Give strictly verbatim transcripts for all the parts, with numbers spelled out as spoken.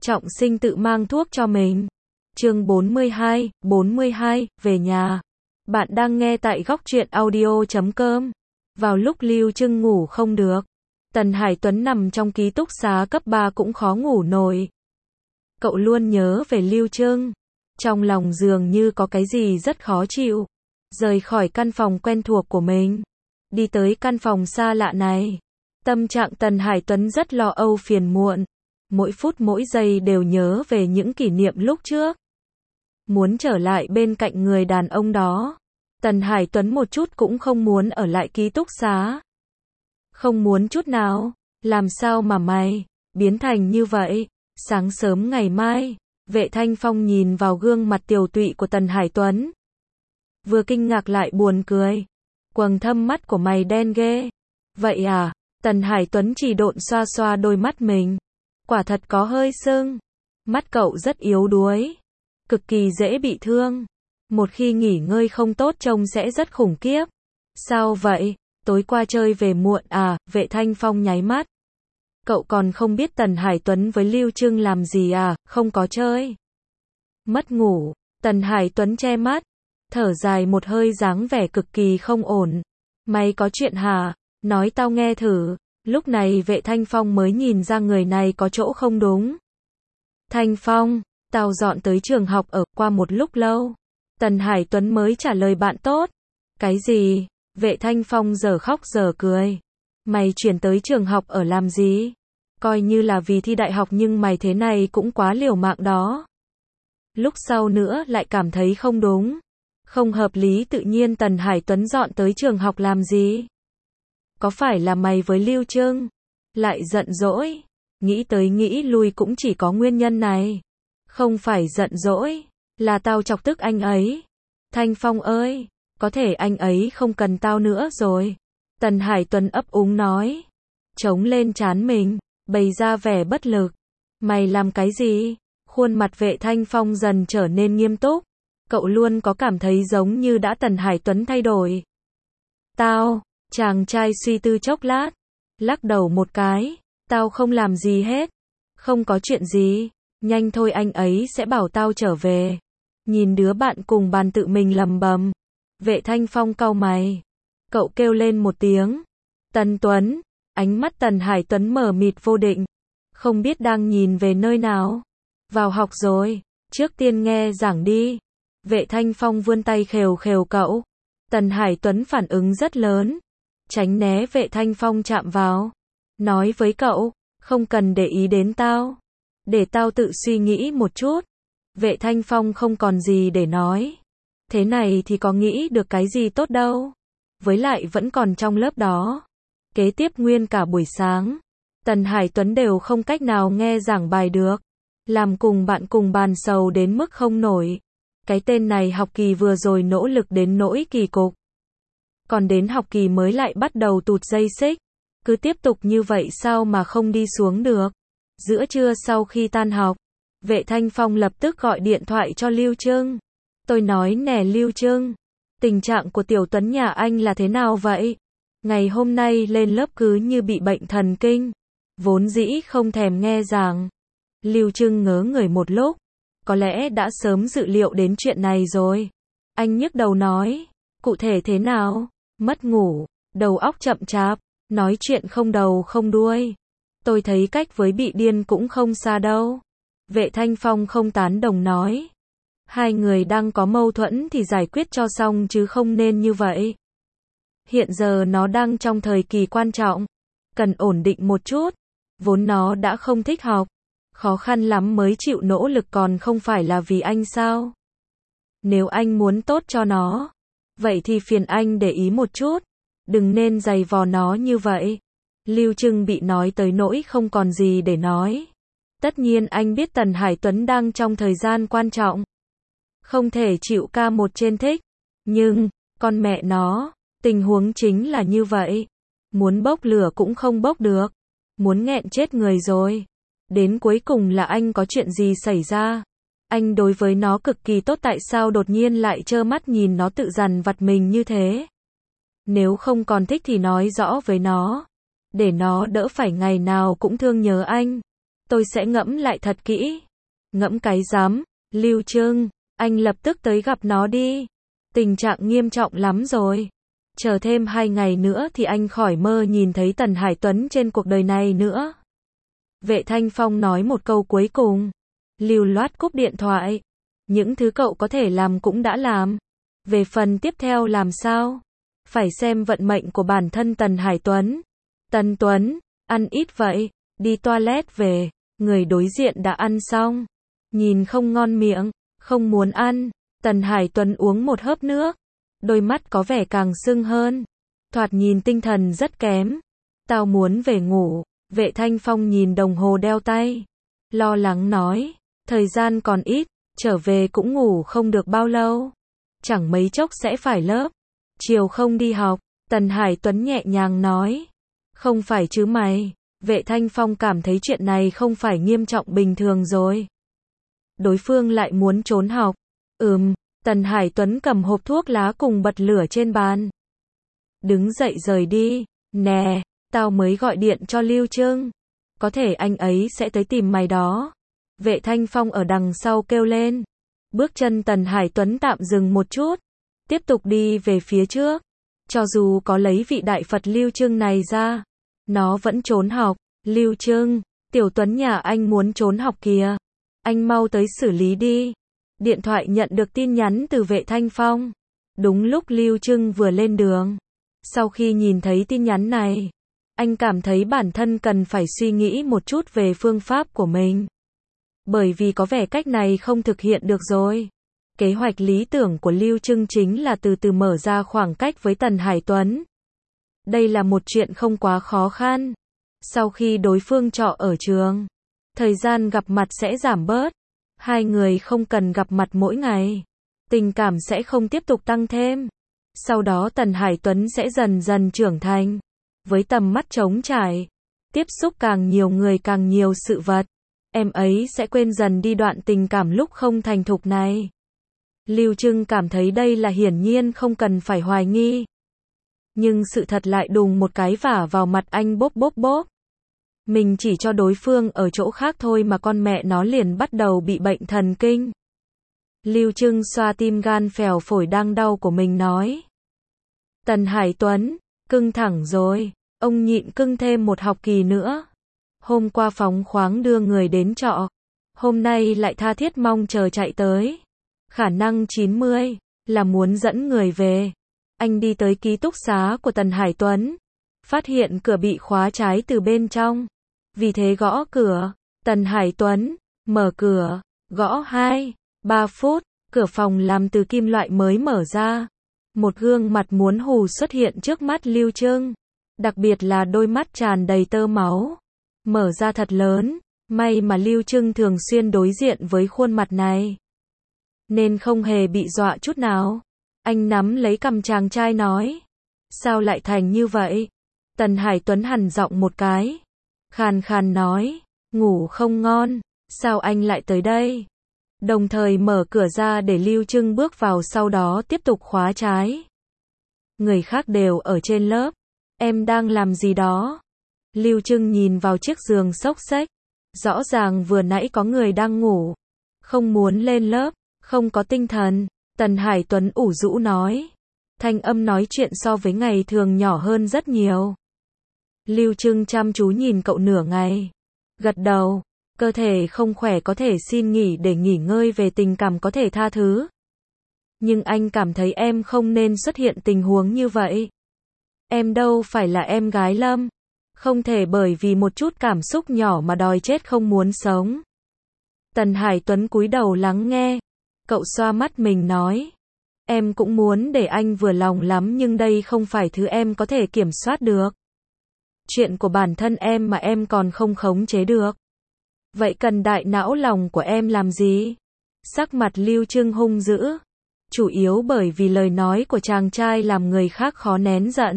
Trọng Sinh tự mang thuốc cho mình. Chương bốn mươi hai, bốn mươi hai, về nhà. Bạn đang nghe tại góc truyện audio chấm com. Vào lúc Lưu Trưng ngủ không được, Tần Hải Tuấn nằm trong ký túc xá cấp ba cũng khó ngủ nổi. Cậu luôn nhớ về Lưu Trưng. Trong lòng dường như có cái gì rất khó chịu. Rời khỏi căn phòng quen thuộc của mình, đi tới căn phòng xa lạ này. Tâm trạng Tần Hải Tuấn rất lo âu phiền muộn. Mỗi phút mỗi giây đều nhớ về những kỷ niệm lúc trước. Muốn trở lại bên cạnh người đàn ông đó. Tần Hải Tuấn một chút cũng không muốn ở lại ký túc xá. Không muốn chút nào. Làm sao mà mày biến thành như vậy? Sáng sớm ngày mai, Vệ Thanh Phong nhìn vào gương mặt tiều tụy của Tần Hải Tuấn. Vừa kinh ngạc lại buồn cười. Quầng thâm mắt của mày đen ghê. Vậy à? Tần Hải Tuấn chỉ độn xoa xoa đôi mắt mình. Quả thật có hơi sưng. Mắt cậu rất yếu đuối. Cực kỳ dễ bị thương. Một khi nghỉ ngơi không tốt trông sẽ rất khủng khiếp. Sao vậy? Tối qua chơi về muộn à? Vệ Thanh Phong nháy mắt. Cậu còn không biết Tần Hải Tuấn với Lưu Trưng làm gì à? Không có chơi. Mất ngủ. Tần Hải Tuấn che mắt. Thở dài một hơi dáng vẻ cực kỳ không ổn. Mày có chuyện hả? Nói tao nghe thử. Lúc này Vệ Thanh Phong mới nhìn ra người này có chỗ không đúng. Thanh Phong, tao dọn tới trường học ở qua một lúc lâu. Tần Hải Tuấn mới trả lời bạn tốt. Cái gì? Vệ Thanh Phong giờ khóc giờ cười. Mày chuyển tới trường học ở làm gì? Coi như là vì thi đại học nhưng mày thế này cũng quá liều mạng đó. Lúc sau nữa lại cảm thấy không đúng. Không hợp lý tự nhiên Tần Hải Tuấn dọn tới trường học làm gì? Có phải là mày với Lưu Trưng lại giận dỗi? Nghĩ tới nghĩ lui cũng chỉ có nguyên nhân này. Không phải giận dỗi, là tao chọc tức anh ấy. Thanh Phong ơi, có thể anh ấy không cần tao nữa rồi. Tần Hải Tuấn ấp úng nói. Chống lên trán mình, bày ra vẻ bất lực. Mày làm cái gì? Khuôn mặt Vệ Thanh Phong dần trở nên nghiêm túc. Cậu luôn có cảm thấy giống như đã Tần Hải Tuấn thay đổi. Tao, chàng trai suy tư chốc lát, lắc đầu một cái. Tao không làm gì hết. Không có chuyện gì. Nhanh thôi anh ấy sẽ bảo tao trở về. Nhìn đứa bạn cùng bàn tự mình lầm bầm. Vệ Thanh Phong cau mày. Cậu kêu lên một tiếng. Tần Tuấn. Ánh mắt Tần Hải Tuấn mờ mịt vô định. Không biết đang nhìn về nơi nào. Vào học rồi. Trước tiên nghe giảng đi. Vệ Thanh Phong vươn tay khều khều cậu. Tần Hải Tuấn phản ứng rất lớn. Tránh né Vệ Thanh Phong chạm vào. Nói với cậu. Không cần để ý đến tao. Để tao tự suy nghĩ một chút. Vệ Thanh Phong không còn gì để nói. Thế này thì có nghĩ được cái gì tốt đâu. Với lại vẫn còn trong lớp đó. Kế tiếp nguyên cả buổi sáng, Tần Hải Tuấn đều không cách nào nghe giảng bài được. Làm cùng bạn cùng bàn sầu đến mức không nổi. Cái tên này học kỳ vừa rồi nỗ lực đến nỗi kỳ cục. Còn đến học kỳ mới lại bắt đầu tụt dây xích. Cứ tiếp tục như vậy sao mà không đi xuống được. Giữa trưa sau khi tan học, Vệ Thanh Phong lập tức gọi điện thoại cho Lưu Trưng. Tôi nói nè Lưu Trưng, tình trạng của Tiểu Tuấn nhà anh là thế nào vậy? Ngày hôm nay lên lớp cứ như bị bệnh thần kinh. Vốn dĩ không thèm nghe giảng. Lưu Trưng ngớ người một lúc. Có lẽ đã sớm dự liệu đến chuyện này rồi. Anh nhức đầu nói. Cụ thể thế nào? Mất ngủ, đầu óc chậm chạp, nói chuyện không đầu không đuôi. Tôi thấy cách với bị điên cũng không xa đâu. Vệ Thanh Phong không tán đồng nói. Hai người đang có mâu thuẫn thì giải quyết cho xong chứ không nên như vậy. Hiện giờ nó đang trong thời kỳ quan trọng. Cần ổn định một chút. Vốn nó đã không thích học. Khó khăn lắm mới chịu nỗ lực còn không phải là vì anh sao? Nếu anh muốn tốt cho nó, vậy thì phiền anh để ý một chút. Đừng nên giày vò nó như vậy. Lưu Trưng bị nói tới nỗi không còn gì để nói. Tất nhiên anh biết Tần Hải Tuấn đang trong thời gian quan trọng. Không thể chịu ca một trên thích. Nhưng, con mẹ nó, tình huống chính là như vậy. Muốn bốc lửa cũng không bốc được. Muốn nghẹn chết người rồi. Đến cuối cùng là anh có chuyện gì xảy ra? Anh đối với nó cực kỳ tốt tại sao đột nhiên lại trơ mắt nhìn nó tự dằn vặt mình như thế? Nếu không còn thích thì nói rõ với nó. Để nó đỡ phải ngày nào cũng thương nhớ anh. Tôi sẽ ngẫm lại thật kỹ. Ngẫm cái rắm, Lưu Trưng, anh lập tức tới gặp nó đi. Tình trạng nghiêm trọng lắm rồi. Chờ thêm hai ngày nữa thì anh khỏi mơ nhìn thấy Tần Hải Tuấn trên cuộc đời này nữa. Vệ Thanh Phong nói một câu cuối cùng. Lưu loát cúp điện thoại. Những thứ cậu có thể làm cũng đã làm. Về phần tiếp theo làm sao? Phải xem vận mệnh của bản thân Tần Hải Tuấn. Tần Tuấn, ăn ít vậy, đi toilet về. Người đối diện đã ăn xong. Nhìn không ngon miệng, không muốn ăn. Tần Hải Tuấn uống một hớp nước. Đôi mắt có vẻ càng sưng hơn. Thoạt nhìn tinh thần rất kém. Tao muốn về ngủ. Vệ Thanh Phong nhìn đồng hồ đeo tay. Lo lắng nói. Thời gian còn ít, trở về cũng ngủ không được bao lâu. Chẳng mấy chốc sẽ phải lớp. Chiều không đi học. Tần Hải Tuấn nhẹ nhàng nói. Không phải chứ mày. Vệ Thanh Phong cảm thấy chuyện này không phải nghiêm trọng bình thường rồi. Đối phương lại muốn trốn học. Ừm, Tần Hải Tuấn cầm hộp thuốc lá cùng bật lửa trên bàn. Đứng dậy rời đi. Nè, tao mới gọi điện cho Lưu Trưng. Có thể anh ấy sẽ tới tìm mày đó. Vệ Thanh Phong ở đằng sau kêu lên. Bước chân Tần Hải Tuấn tạm dừng một chút. Tiếp tục đi về phía trước. Cho dù có lấy vị đại Phật Lưu Trưng này ra, nó vẫn trốn học. Lưu Trưng, Tiểu Tuấn nhà anh muốn trốn học kìa. Anh mau tới xử lý đi. Điện thoại nhận được tin nhắn từ Vệ Thanh Phong. Đúng lúc Lưu Trưng vừa lên đường. Sau khi nhìn thấy tin nhắn này, anh cảm thấy bản thân cần phải suy nghĩ một chút về phương pháp của mình. Bởi vì có vẻ cách này không thực hiện được rồi. Kế hoạch lý tưởng của Lưu Trưng chính là từ từ mở ra khoảng cách với Tần Hải Tuấn. Đây là một chuyện không quá khó khăn. Sau khi đối phương trọ ở trường, thời gian gặp mặt sẽ giảm bớt. Hai người không cần gặp mặt mỗi ngày. Tình cảm sẽ không tiếp tục tăng thêm. Sau đó Tần Hải Tuấn sẽ dần dần trưởng thành. Với tầm mắt trống trải. Tiếp xúc càng nhiều người càng nhiều sự vật. Em ấy sẽ quên dần đi đoạn tình cảm lúc không thành thục này. Lưu Trưng cảm thấy đây là hiển nhiên không cần phải hoài nghi. Nhưng sự thật lại đùng một cái vả vào mặt anh bốp bốp bốp. Mình chỉ cho đối phương ở chỗ khác thôi mà con mẹ nó liền bắt đầu bị bệnh thần kinh. Lưu Trưng xoa tim gan phèo phổi đang đau của mình nói. Tần Hải Tuấn, cưng thẳng rồi, ông nhịn cưng thêm một học kỳ nữa. Hôm qua phóng khoáng đưa người đến trọ. Hôm nay lại tha thiết mong chờ chạy tới. Khả năng chín mươi, là muốn dẫn người về. Anh đi tới ký túc xá của Tần Hải Tuấn. Phát hiện cửa bị khóa trái từ bên trong. Vì thế gõ cửa. Tần Hải Tuấn, mở cửa, gõ hai, ba phút, cửa phòng làm từ kim loại mới mở ra. Một gương mặt muốn hù xuất hiện trước mắt Lưu Trưng. Đặc biệt là đôi mắt tràn đầy tơ máu. Mở ra thật lớn, may mà Lưu Trưng thường xuyên đối diện với khuôn mặt này. Nên không hề bị dọa chút nào. Anh nắm lấy cằm chàng trai nói. Sao lại thành như vậy? Tần Hải Tuấn hằn giọng một cái. Khàn khàn nói. Ngủ không ngon. Sao anh lại tới đây? Đồng thời mở cửa ra để Lưu Trưng bước vào, sau đó tiếp tục khóa trái. Người khác đều ở trên lớp. Em đang làm gì đó? Lưu Trưng nhìn vào chiếc giường xốc xếch. Rõ ràng vừa nãy có người đang ngủ. Không muốn lên lớp, không có tinh thần. Tần Hải Tuấn ủ rũ nói. Thanh âm nói chuyện so với ngày thường nhỏ hơn rất nhiều. Lưu Trưng chăm chú nhìn cậu nửa ngày. Gật đầu. Cơ thể không khỏe có thể xin nghỉ để nghỉ ngơi, về tình cảm có thể tha thứ. Nhưng anh cảm thấy em không nên xuất hiện tình huống như vậy. Em đâu phải là em gái Lâm. Không thể bởi vì một chút cảm xúc nhỏ mà đòi chết không muốn sống. Tần Hải Tuấn cúi đầu lắng nghe. Cậu xoa mắt mình nói. Em cũng muốn để anh vừa lòng lắm, nhưng đây không phải thứ em có thể kiểm soát được. Chuyện của bản thân em mà em còn không khống chế được. Vậy cần đại não lòng của em làm gì? Sắc mặt Lưu Trưng hung dữ. Chủ yếu bởi vì lời nói của chàng trai làm người khác khó nén giận.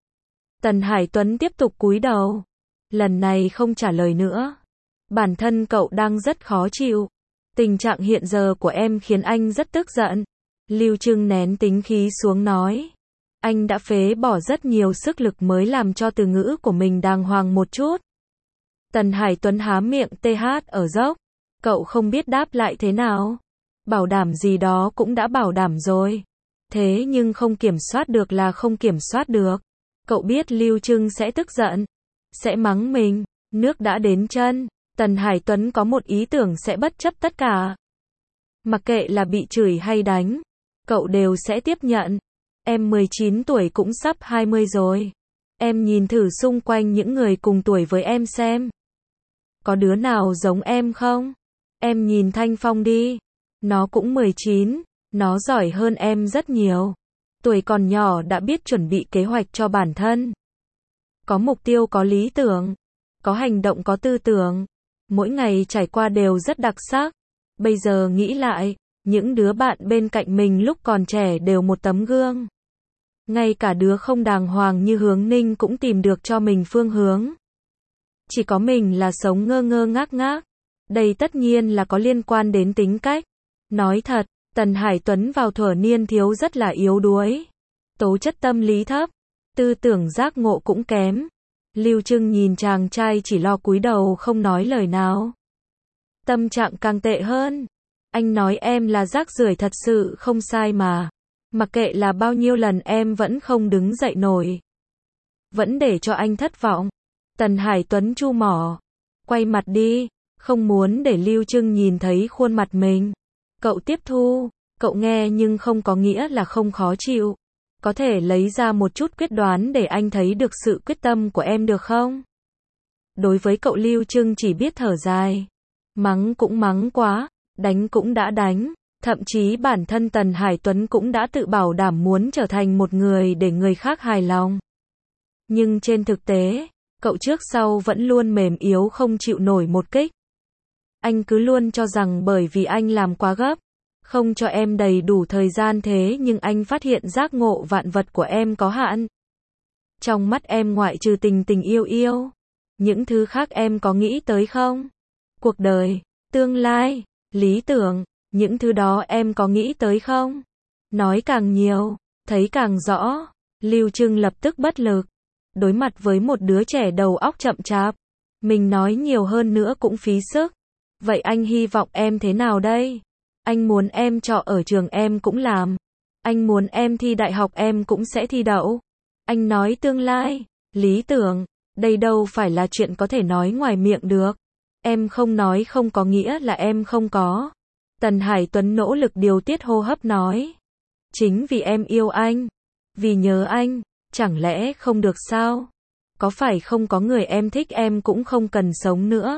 Tần Hải Tuấn tiếp tục cúi đầu. Lần này không trả lời nữa. Bản thân cậu đang rất khó chịu. Tình trạng hiện giờ của em khiến anh rất tức giận. Lưu Trưng nén tính khí xuống nói. Anh đã phế bỏ rất nhiều sức lực mới làm cho từ ngữ của mình đàng hoàng một chút. Tần Hải Tuấn há miệng tê hát ở dốc. Cậu không biết đáp lại thế nào. Bảo đảm gì đó cũng đã bảo đảm rồi. Thế nhưng không kiểm soát được là không kiểm soát được. Cậu biết Lưu Trưng sẽ tức giận. Sẽ mắng mình. Nước đã đến chân. Tần Hải Tuấn có một ý tưởng sẽ bất chấp tất cả. Mặc kệ là bị chửi hay đánh. Cậu đều sẽ tiếp nhận. Em mười chín tuổi cũng sắp hai mươi rồi. Em nhìn thử xung quanh những người cùng tuổi với em xem. Có đứa nào giống em không? Em nhìn Thanh Phong đi. Nó cũng mười chín. Nó giỏi hơn em rất nhiều. Tuổi còn nhỏ đã biết chuẩn bị kế hoạch cho bản thân. Có mục tiêu, có lý tưởng. Có hành động, có tư tưởng. Mỗi ngày trải qua đều rất đặc sắc. Bây giờ nghĩ lại, những đứa bạn bên cạnh mình lúc còn trẻ đều một tấm gương. Ngay cả đứa không đàng hoàng như Hướng Ninh cũng tìm được cho mình phương hướng. Chỉ có mình là sống ngơ ngơ ngác ngác. Đây tất nhiên là có liên quan đến tính cách. Nói thật, Tần Hải Tuấn vào thuở niên thiếu rất là yếu đuối. Tố chất tâm lý thấp. Tư tưởng giác ngộ cũng kém. Lưu Trưng nhìn chàng trai chỉ lo cúi đầu không nói lời nào. Tâm trạng càng tệ hơn. Anh nói em là rác rưởi thật sự không sai mà. Mặc kệ là bao nhiêu lần em vẫn không đứng dậy nổi. Vẫn để cho anh thất vọng. Tần Hải Tuấn chu mỏ. Quay mặt đi. Không muốn để Lưu Trưng nhìn thấy khuôn mặt mình. Cậu tiếp thu. Cậu nghe nhưng không có nghĩa là không khó chịu. Có thể lấy ra một chút quyết đoán để anh thấy được sự quyết tâm của em được không? Đối với cậu Lưu Trưng chỉ biết thở dài. Mắng cũng mắng quá. Đánh cũng đã đánh. Thậm chí bản thân Tần Hải Tuấn cũng đã tự bảo đảm muốn trở thành một người để người khác hài lòng. Nhưng trên thực tế, cậu trước sau vẫn luôn mềm yếu không chịu nổi một kích. Anh cứ luôn cho rằng bởi vì anh làm quá gấp, không cho em đầy đủ thời gian, thế nhưng anh phát hiện giác ngộ vạn vật của em có hạn. Trong mắt em ngoại trừ tình tình yêu yêu, những thứ khác em có nghĩ tới không? Cuộc đời, tương lai, lý tưởng, những thứ đó em có nghĩ tới không? Nói càng nhiều, thấy càng rõ. Lưu Trưng lập tức bất lực. Đối mặt với một đứa trẻ đầu óc chậm chạp. Mình nói nhiều hơn nữa cũng phí sức. Vậy anh hy vọng em thế nào đây? Anh muốn em trọ ở trường em cũng làm. Anh muốn em thi đại học em cũng sẽ thi đậu. Anh nói tương lai, lý tưởng, đây đâu phải là chuyện có thể nói ngoài miệng được. Em không nói không có nghĩa là em không có. Tần Hải Tuấn nỗ lực điều tiết hô hấp nói. Chính vì em yêu anh. Vì nhớ anh. Chẳng lẽ không được sao? Có phải không có người em thích em cũng không cần sống nữa?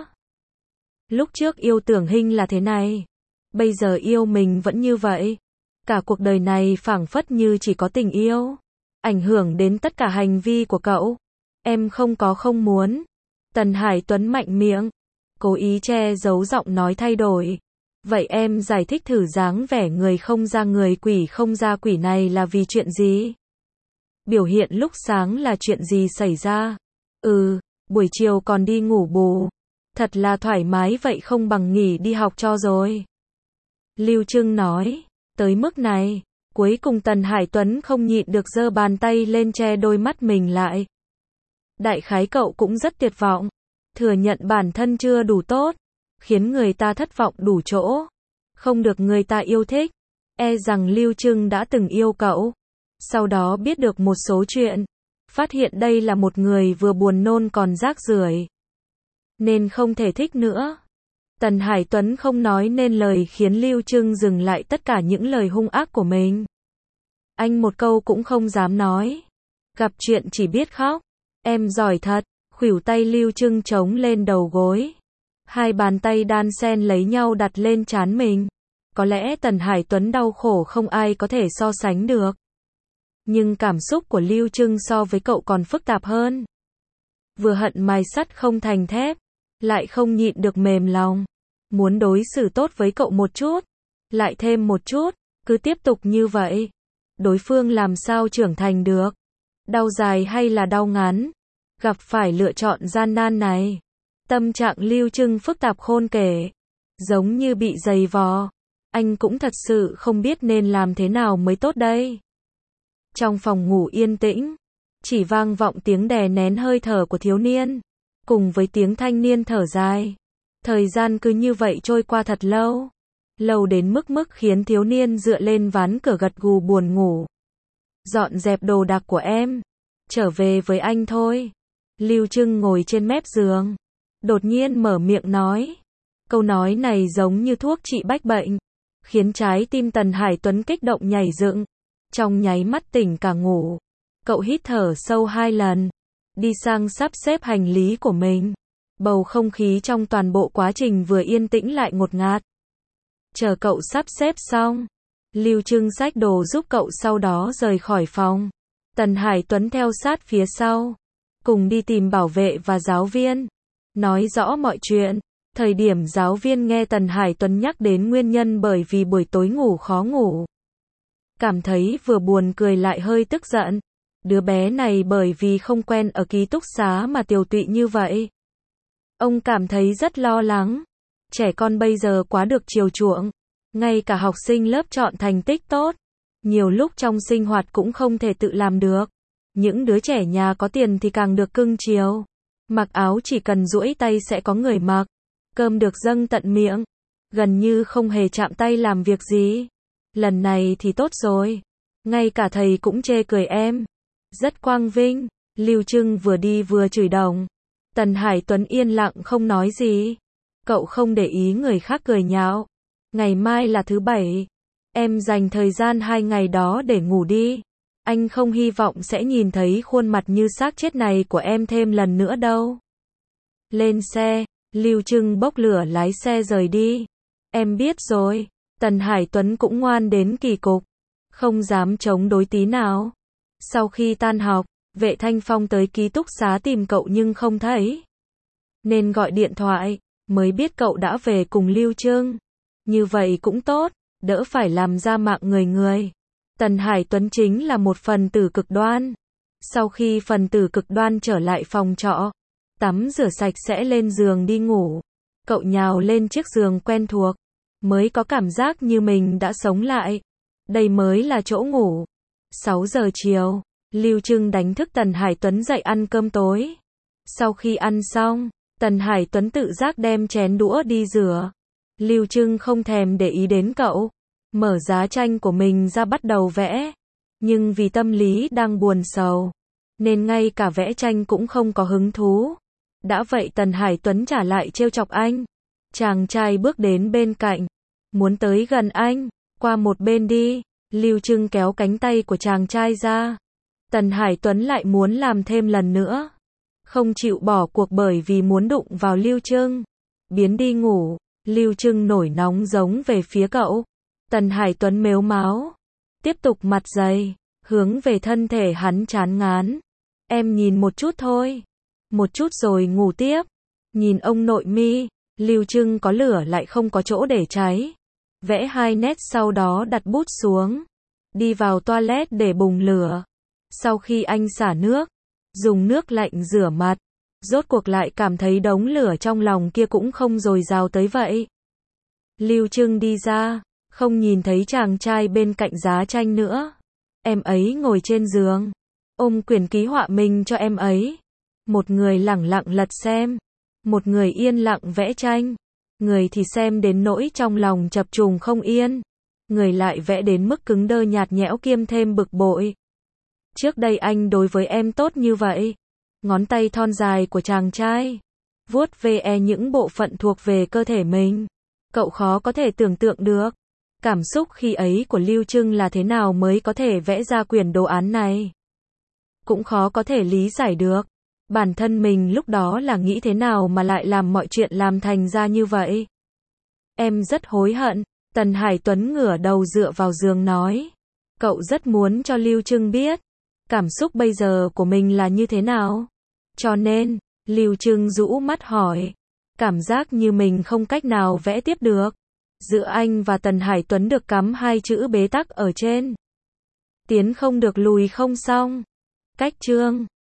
Lúc trước yêu Tưởng Hinh là thế này. Bây giờ yêu mình vẫn như vậy. Cả cuộc đời này phảng phất như chỉ có tình yêu. Ảnh hưởng đến tất cả hành vi của cậu. Em không có không muốn. Tần Hải Tuấn mạnh miệng. Cố ý che giấu giọng nói thay đổi. Vậy em giải thích thử dáng vẻ người không ra người quỷ không ra quỷ này là vì chuyện gì? Biểu hiện lúc sáng là chuyện gì xảy ra? Ừ, buổi chiều còn đi ngủ bù. Thật là thoải mái, vậy không bằng nghỉ đi học cho rồi. Lưu Trưng nói, tới mức này, cuối cùng Tần Hải Tuấn không nhịn được giơ bàn tay lên che đôi mắt mình lại. Đại khái cậu cũng rất tuyệt vọng, thừa nhận bản thân chưa đủ tốt, khiến người ta thất vọng đủ chỗ, không được người ta yêu thích. E rằng Lưu Trưng đã từng yêu cậu, sau đó biết được một số chuyện, phát hiện đây là một người vừa buồn nôn còn rác rưởi, nên không thể thích nữa. Tần Hải Tuấn không nói nên lời khiến Lưu Trưng dừng lại tất cả những lời hung ác của mình. Anh một câu cũng không dám nói. Gặp chuyện chỉ biết khóc. Em giỏi thật. Khuỷu tay Lưu Trưng chống lên đầu gối. Hai bàn tay đan xen lấy nhau đặt lên trán mình. Có lẽ Tần Hải Tuấn đau khổ không ai có thể so sánh được. Nhưng cảm xúc của Lưu Trưng so với cậu còn phức tạp hơn. Vừa hận mài sắt không thành thép, lại không nhịn được mềm lòng. Muốn đối xử tốt với cậu một chút, lại thêm một chút, cứ tiếp tục như vậy. Đối phương làm sao trưởng thành được? Đau dài hay là đau ngắn? Gặp phải lựa chọn gian nan này. Tâm trạng Lưu Trưng phức tạp khôn kể. Giống như bị giày vò. Anh cũng thật sự không biết nên làm thế nào mới tốt đây. Trong phòng ngủ yên tĩnh, chỉ vang vọng tiếng đè nén hơi thở của thiếu niên. cùng với tiếng thanh niên thở dài. Thời gian cứ như vậy trôi qua thật lâu. Lâu đến mức mức khiến thiếu niên dựa lên ván cửa gật gù buồn ngủ. Dọn dẹp đồ đạc của em. Trở về với anh thôi. Lưu Trưng ngồi trên mép giường. Đột nhiên mở miệng nói. Câu nói này giống như thuốc trị bách bệnh. Khiến trái tim Tần Hải Tuấn kích động nhảy dựng. Trong nháy mắt tỉnh cả ngủ. Cậu hít thở sâu hai lần. Đi sang sắp xếp hành lý của mình. Bầu không khí trong toàn bộ quá trình vừa yên tĩnh lại ngột ngạt. Chờ cậu sắp xếp xong. Lưu Trưng xách đồ giúp cậu sau đó rời khỏi phòng. Tần Hải Tuấn theo sát phía sau. Cùng đi tìm bảo vệ và giáo viên. Nói rõ mọi chuyện. Thời điểm giáo viên nghe Tần Hải Tuấn nhắc đến nguyên nhân bởi vì buổi tối ngủ khó ngủ. Cảm thấy vừa buồn cười lại hơi tức giận. Đứa bé này bởi vì không quen ở ký túc xá mà tiều tụy như vậy. Ông cảm thấy rất lo lắng. Trẻ con bây giờ quá được chiều chuộng. Ngay cả học sinh lớp chọn thành tích tốt. Nhiều lúc trong sinh hoạt cũng không thể tự làm được. Những đứa trẻ nhà có tiền thì càng được cưng chiều. Mặc áo chỉ cần duỗi tay sẽ có người mặc. Cơm được dâng tận miệng. Gần như không hề chạm tay làm việc gì. Lần này thì tốt rồi. Ngay cả thầy cũng chê cười em. Rất quang vinh. Lưu Trưng vừa đi vừa chửi đồng. Tần Hải Tuấn yên lặng không nói gì. Cậu không để ý người khác cười nhạo. Ngày mai là thứ bảy. Em dành thời gian hai ngày đó để ngủ đi. Anh không hy vọng sẽ nhìn thấy khuôn mặt như xác chết này của em thêm lần nữa đâu. Lên xe. Lưu Trưng bốc lửa lái xe rời đi. Em biết rồi. Tần Hải Tuấn cũng ngoan đến kỳ cục. Không dám chống đối tí nào. Sau khi tan học, Vệ Thanh Phong tới ký túc xá tìm cậu nhưng không thấy. Nên gọi điện thoại, mới biết cậu đã về cùng Lưu Trưng. Như vậy cũng tốt, đỡ phải làm ra mạng người người. Tần Hải Tuấn chính là một phần tử cực đoan. Sau khi phần tử cực đoan trở lại phòng trọ, tắm rửa sạch sẽ lên giường đi ngủ. Cậu nhào lên chiếc giường quen thuộc, mới có cảm giác như mình đã sống lại. Đây mới là chỗ ngủ. sáu giờ chiều, Lưu Trưng đánh thức Tần Hải Tuấn dậy ăn cơm tối. Sau khi ăn xong, Tần Hải Tuấn tự giác đem chén đũa đi rửa. Lưu Trưng không thèm để ý đến cậu. Mở giá tranh của mình ra bắt đầu vẽ. Nhưng vì tâm lý đang buồn sầu, nên ngay cả vẽ tranh cũng không có hứng thú. Đã vậy Tần Hải Tuấn trả lại trêu chọc anh. Chàng trai bước đến bên cạnh. Muốn tới gần anh. Qua một bên đi. Lưu Trưng kéo cánh tay của chàng trai ra. Tần Hải Tuấn lại muốn làm thêm lần nữa. Không chịu bỏ cuộc bởi vì muốn đụng vào Lưu Trưng. Biến đi ngủ. Lưu Trưng nổi nóng giống về phía cậu. Tần Hải Tuấn mếu máo. Tiếp tục mặt dày. Hướng về thân thể hắn chán ngán. Em nhìn một chút thôi. Một chút rồi ngủ tiếp. Nhìn ông nội mi. Lưu Trưng có lửa lại không có chỗ để cháy. Vẽ hai nét sau đó đặt bút xuống. Đi vào toilet để bùng lửa. Sau khi anh xả nước, dùng nước lạnh rửa mặt, rốt cuộc lại cảm thấy đống lửa trong lòng kia cũng không dồi dào tới vậy. Lưu Trưng đi ra, không nhìn thấy chàng trai bên cạnh giá tranh nữa. Em ấy ngồi trên giường, ôm quyển ký họa mình cho em ấy. Một người lẳng lặng lật xem, một người yên lặng vẽ tranh. Người thì xem đến nỗi trong lòng chập trùng không yên. Người lại vẽ đến mức cứng đơ nhạt nhẽo kiêm thêm bực bội. Trước đây anh đối với em tốt như vậy. Ngón tay thon dài của chàng trai vuốt ve những bộ phận thuộc về cơ thể mình. Cậu khó có thể tưởng tượng được cảm xúc khi ấy của Lưu Trưng là thế nào mới có thể vẽ ra quyển đồ án này. Cũng khó có thể lý giải được bản thân mình lúc đó là nghĩ thế nào mà lại làm mọi chuyện làm thành ra như vậy. Em rất hối hận. Tần Hải Tuấn ngửa đầu dựa vào giường nói. Cậu rất muốn cho Lưu Trưng biết cảm xúc bây giờ của mình là như thế nào. Cho nên, Lưu Trưng rũ mắt hỏi. Cảm giác như mình không cách nào vẽ tiếp được. Giữa anh và Tần Hải Tuấn được cắm hai chữ bế tắc ở trên. Tiến không được lùi không xong. Cách chương